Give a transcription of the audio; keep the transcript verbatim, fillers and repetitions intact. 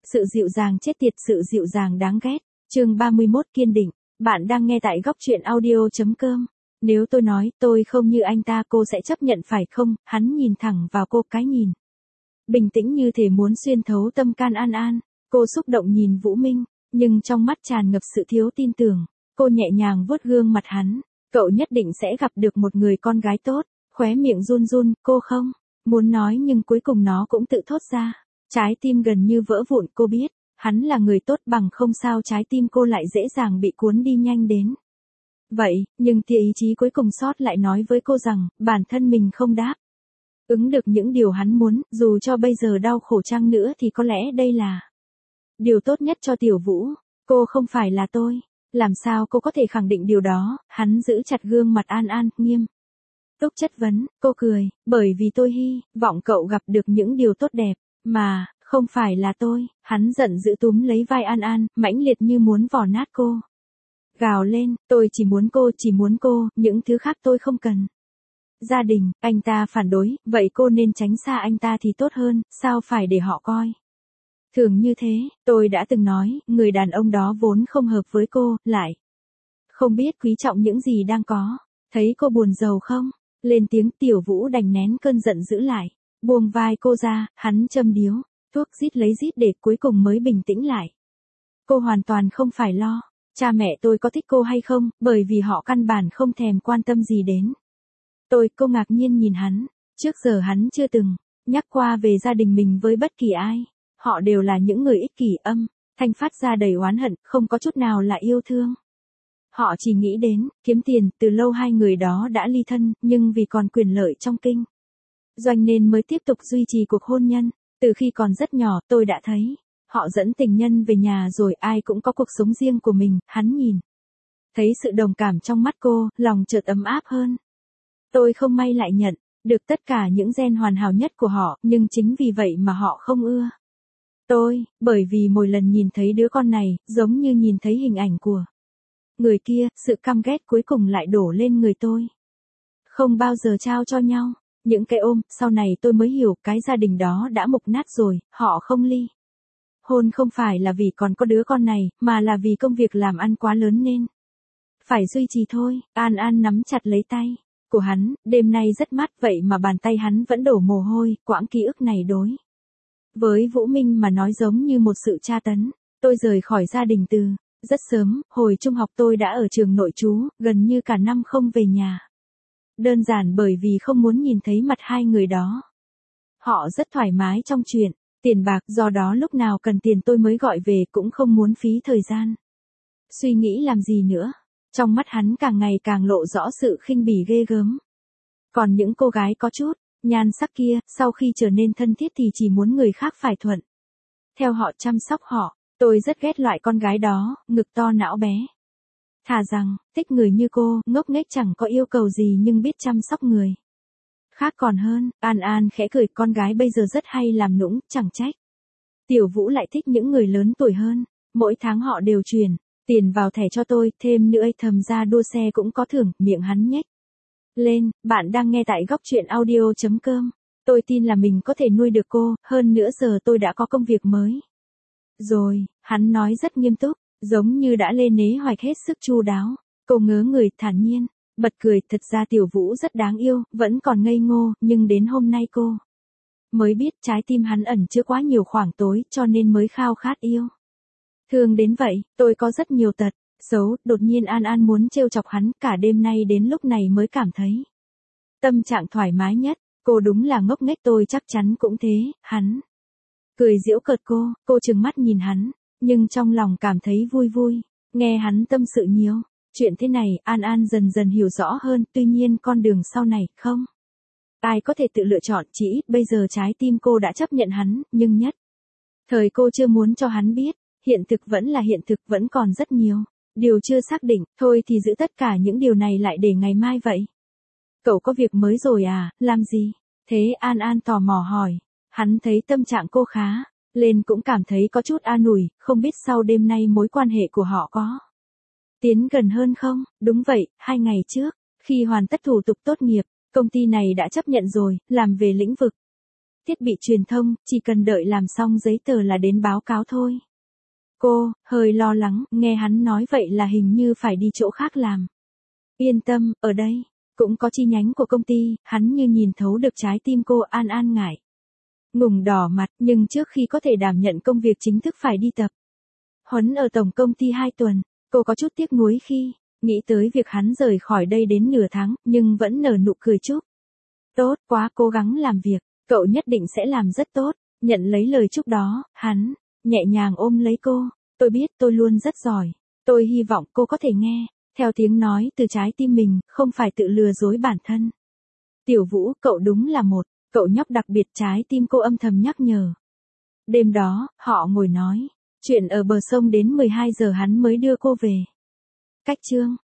Sự dịu dàng chết tiệt, sự dịu dàng đáng ghét. Chương ba mươi mốt kiên định. Bạn đang nghe tại góc truyện audio chấm com. Nếu tôi nói tôi không như anh ta cô sẽ chấp nhận phải không? Hắn nhìn thẳng vào cô, cái nhìn bình tĩnh như thể muốn xuyên thấu tâm can An An. Cô xúc động nhìn Vũ Minh, nhưng trong mắt tràn ngập sự thiếu tin tưởng. Cô nhẹ nhàng vuốt gương mặt hắn. Cậu nhất định sẽ gặp được một người con gái tốt. Khóe miệng run run, cô không muốn nói nhưng cuối cùng nó cũng tự thốt ra. Trái tim gần như vỡ vụn, cô biết, hắn là người tốt bằng không sao trái tim cô lại dễ dàng bị cuốn đi nhanh đến. Vậy, nhưng tia ý chí cuối cùng sót lại nói với cô rằng, bản thân mình không đáp ứng được những điều hắn muốn, dù cho bây giờ đau khổ chăng nữa thì có lẽ đây là điều tốt nhất cho Tiểu Vũ. Cô không phải là tôi. Làm sao cô có thể khẳng định điều đó? Hắn giữ chặt gương mặt An An, nghiêm túc chất vấn. Cô cười, bởi vì tôi hy vọng cậu gặp được những điều tốt đẹp, mà không phải là tôi. Hắn giận dữ túm lấy vai An An, mãnh liệt như muốn vò nát cô. Gào lên, tôi chỉ muốn cô, chỉ muốn cô, những thứ khác tôi không cần. Gia đình, anh ta phản đối, vậy cô nên tránh xa anh ta thì tốt hơn, sao phải để họ coi thường như thế? Tôi đã từng nói, người đàn ông đó vốn không hợp với cô, lại không biết quý trọng những gì đang có. Thấy cô buồn rầu không? Lên tiếng. Tiểu Vũ đành nén cơn giận giữ lại, buông vai cô ra, hắn châm điếu thuốc rít lấy rít để cuối cùng mới bình tĩnh lại. Cô hoàn toàn không phải lo cha mẹ tôi có thích cô hay không, bởi vì họ căn bản không thèm quan tâm gì đến tôi. Cô ngạc nhiên nhìn hắn, trước giờ hắn chưa từng nhắc qua về gia đình mình với bất kỳ ai. Họ đều là những người ích kỷ, âm thanh phát ra đầy oán hận, không có chút nào là yêu thương. Họ chỉ nghĩ đến kiếm tiền. Từ lâu hai người đó đã ly thân, nhưng vì còn quyền lợi trong kinh doanh nên mới tiếp tục duy trì cuộc hôn nhân. Từ khi còn rất nhỏ, tôi đã thấy họ dẫn tình nhân về nhà rồi, ai cũng có cuộc sống riêng của mình. Hắn nhìn thấy sự đồng cảm trong mắt cô, lòng chợt ấm áp hơn. Tôi không may lại nhận được tất cả những gen hoàn hảo nhất của họ, nhưng chính vì vậy mà họ không ưa tôi, bởi vì mỗi lần nhìn thấy đứa con này, giống như nhìn thấy hình ảnh của người kia, sự căm ghét cuối cùng lại đổ lên người tôi. Không bao giờ trao cho nhau những cái ôm. Sau này tôi mới hiểu, cái gia đình đó đã mục nát rồi. Họ không ly hôn không phải là vì còn có đứa con này, mà là vì công việc làm ăn quá lớn nên phải duy trì thôi. An An nắm chặt lấy tay của hắn. Đêm nay rất mát, vậy mà bàn tay hắn vẫn đổ mồ hôi. Quãng ký ức này đối với Vũ Minh mà nói giống như một sự tra tấn. Tôi rời khỏi gia đình từ rất sớm. Hồi trung học tôi đã ở trường nội trú, gần như cả năm không về nhà. Đơn giản bởi vì không muốn nhìn thấy mặt hai người đó. Họ rất thoải mái trong chuyện tiền bạc, do đó lúc nào cần tiền tôi mới gọi về, cũng không muốn phí thời gian suy nghĩ làm gì nữa. Trong mắt hắn càng ngày càng lộ rõ sự khinh bỉ ghê gớm. Còn những cô gái có chút nhan sắc kia, sau khi trở nên thân thiết thì chỉ muốn người khác phải thuận theo họ, chăm sóc họ. Tôi rất ghét loại con gái đó, ngực to não bé. Thà rằng thích người như cô, ngốc nghếch chẳng có yêu cầu gì nhưng biết chăm sóc người khác còn hơn. An An khẽ cười, con gái bây giờ rất hay làm nũng, chẳng trách Tiểu Vũ lại thích những người lớn tuổi hơn. Mỗi tháng họ đều chuyển tiền vào thẻ cho tôi, thêm nữa thầm ra đua xe cũng có thưởng. Miệng hắn nhếch lên. Bạn đang nghe tại góc truyện audio chấm com. Tôi tin là mình có thể nuôi được cô, hơn nữa giờ tôi đã có công việc mới rồi. Hắn nói rất nghiêm túc, giống như đã lê nế hoạch hết sức chu đáo. Cô ngớ người, thản nhiên bật cười. Thật ra Tiểu Vũ rất đáng yêu, vẫn còn ngây ngô, nhưng đến hôm nay cô mới biết trái tim hắn ẩn chứa quá nhiều khoảng tối, cho nên mới khao khát yêu thương đến vậy. Tôi có rất nhiều tật xấu. Đột nhiên An An muốn trêu chọc hắn, cả đêm nay đến lúc này mới cảm thấy tâm trạng thoải mái nhất. Cô đúng là ngốc nghếch, tôi chắc chắn cũng thế. Hắn cười giễu cợt cô, cô trừng mắt nhìn hắn, nhưng trong lòng cảm thấy vui vui. Nghe hắn tâm sự nhiều chuyện thế này, An An dần dần hiểu rõ hơn. Tuy nhiên con đường sau này, không ai có thể tự lựa chọn, chỉ ít bây giờ trái tim cô đã chấp nhận hắn, nhưng nhất thời cô chưa muốn cho hắn biết, hiện thực vẫn là hiện thực, vẫn còn rất nhiều điều chưa xác định. Thôi thì giữ tất cả những điều này lại để ngày mai vậy. Cậu có việc mới rồi à, làm gì thế? An An tò mò hỏi. Hắn thấy tâm trạng cô khá lên cũng cảm thấy có chút an ủi, không biết sau đêm nay mối quan hệ của họ có tiến gần hơn không? Đúng vậy, hai ngày trước, khi hoàn tất thủ tục tốt nghiệp, công ty này đã chấp nhận rồi, làm về lĩnh vực thiết bị truyền thông, chỉ cần đợi làm xong giấy tờ là đến báo cáo thôi. Cô, hơi lo lắng, nghe hắn nói vậy là hình như phải đi chỗ khác làm. Yên tâm, ở đây, cũng có chi nhánh của công ty, hắn như nhìn thấu được trái tim cô An An ngại. Ngùng đỏ mặt, nhưng trước khi có thể đảm nhận công việc chính thức phải đi tập huấn ở tổng công ty hai tuần, cô có chút tiếc nuối khi nghĩ tới việc hắn rời khỏi đây đến nửa tháng, nhưng vẫn nở nụ cười chúc. Tốt quá, cố gắng làm việc, cậu nhất định sẽ làm rất tốt. Nhận lấy lời chúc đó, hắn nhẹ nhàng ôm lấy cô. Tôi biết tôi luôn rất giỏi. Tôi hy vọng cô có thể nghe theo tiếng nói từ trái tim mình, không phải tự lừa dối bản thân. Tiểu Vũ, cậu đúng là một cậu nhóc đặc biệt, trái tim cô âm thầm nhắc nhở. Đêm đó, họ ngồi nói chuyện ở bờ sông đến mười hai giờ hắn mới đưa cô về. Cách chương